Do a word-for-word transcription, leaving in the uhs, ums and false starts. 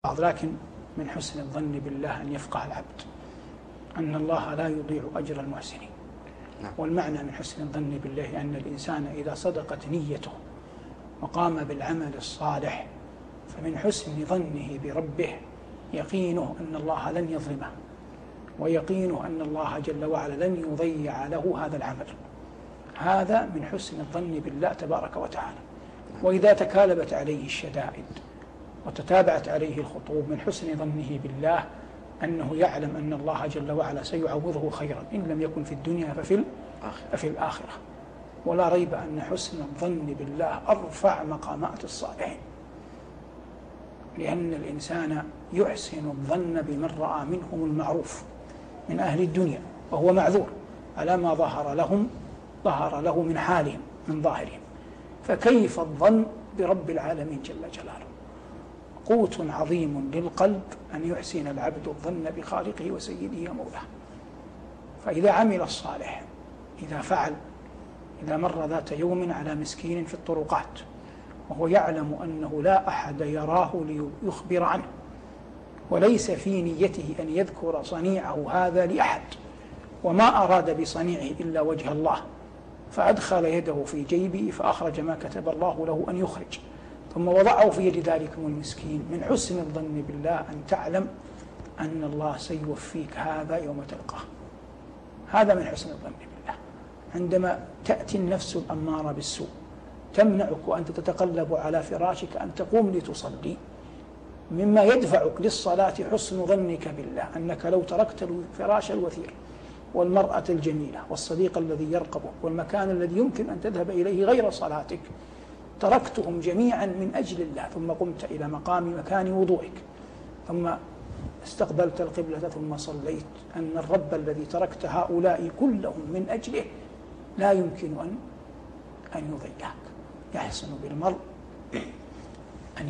لكن من حسن الظن بالله أن يفقه العبد أن الله لا يضيع أجر المحسنين. والمعنى من حسن الظن بالله أن الإنسان إذا صدقت نيته وقام بالعمل الصالح فمن حسن ظنه بربه يقينه أن الله لن يظلمه، ويقينه أن الله جل وعلا لن يضيع له هذا العمل. هذا من حسن الظن بالله تبارك وتعالى. وإذا تكالبت عليه الشدائد وتتابعت عليه الخطوب من حسن ظنه بالله أنه يعلم أن الله جل وعلا سيعوضه خيرا، إن لم يكن في الدنيا ففي ففي الآخرة. ولا ريب أن حسن الظن بالله أرفع مقامات الصالحين، لأن الإنسان يحسن الظن بمن رأى منهم المعروف من أهل الدنيا وهو معذور على ما ظهر لهم ظهر له من حالهم من ظاهرهم، فكيف الظن برب العالمين جل جلاله؟ قوت عظيم للقلب أن يحسن العبد الظن بخالقه وسيده ومولاه. فإذا عمل الصالح، إذا فعل، إذا مر ذات يوم على مسكين في الطرقات وهو يعلم أنه لا أحد يراه ليخبر عنه، وليس في نيته أن يذكر صنيعه هذا لأحد، وما أراد بصنيعه إلا وجه الله، فأدخل يده في جيبه فأخرج ما كتب الله له أن يخرج ثم وضعه في يد ذلكم المسكين، من حسن الظن بالله أن تعلم أن الله سيوفيك هذا يوم تلقاه. هذا من حسن الظن بالله. عندما تأتي النفس الأمارة بالسوء تمنعك وأنت تتقلب على فراشك أن تقوم لتصلي، مما يدفعك للصلاة حسن ظنك بالله أنك لو تركت الفراش الوثير والمرأة الجميلة والصديق الذي يرقبك والمكان الذي يمكن أن تذهب إليه غير صلاتك تركتهم جميعا من أجل الله، ثم قمت إلى مقام مكان وضوئك ثم استقبلت القبلة ثم صليت، أن الرب الذي تركت هؤلاء كلهم من أجله لا يمكن أن أن يضيعك. يحسن بالمرء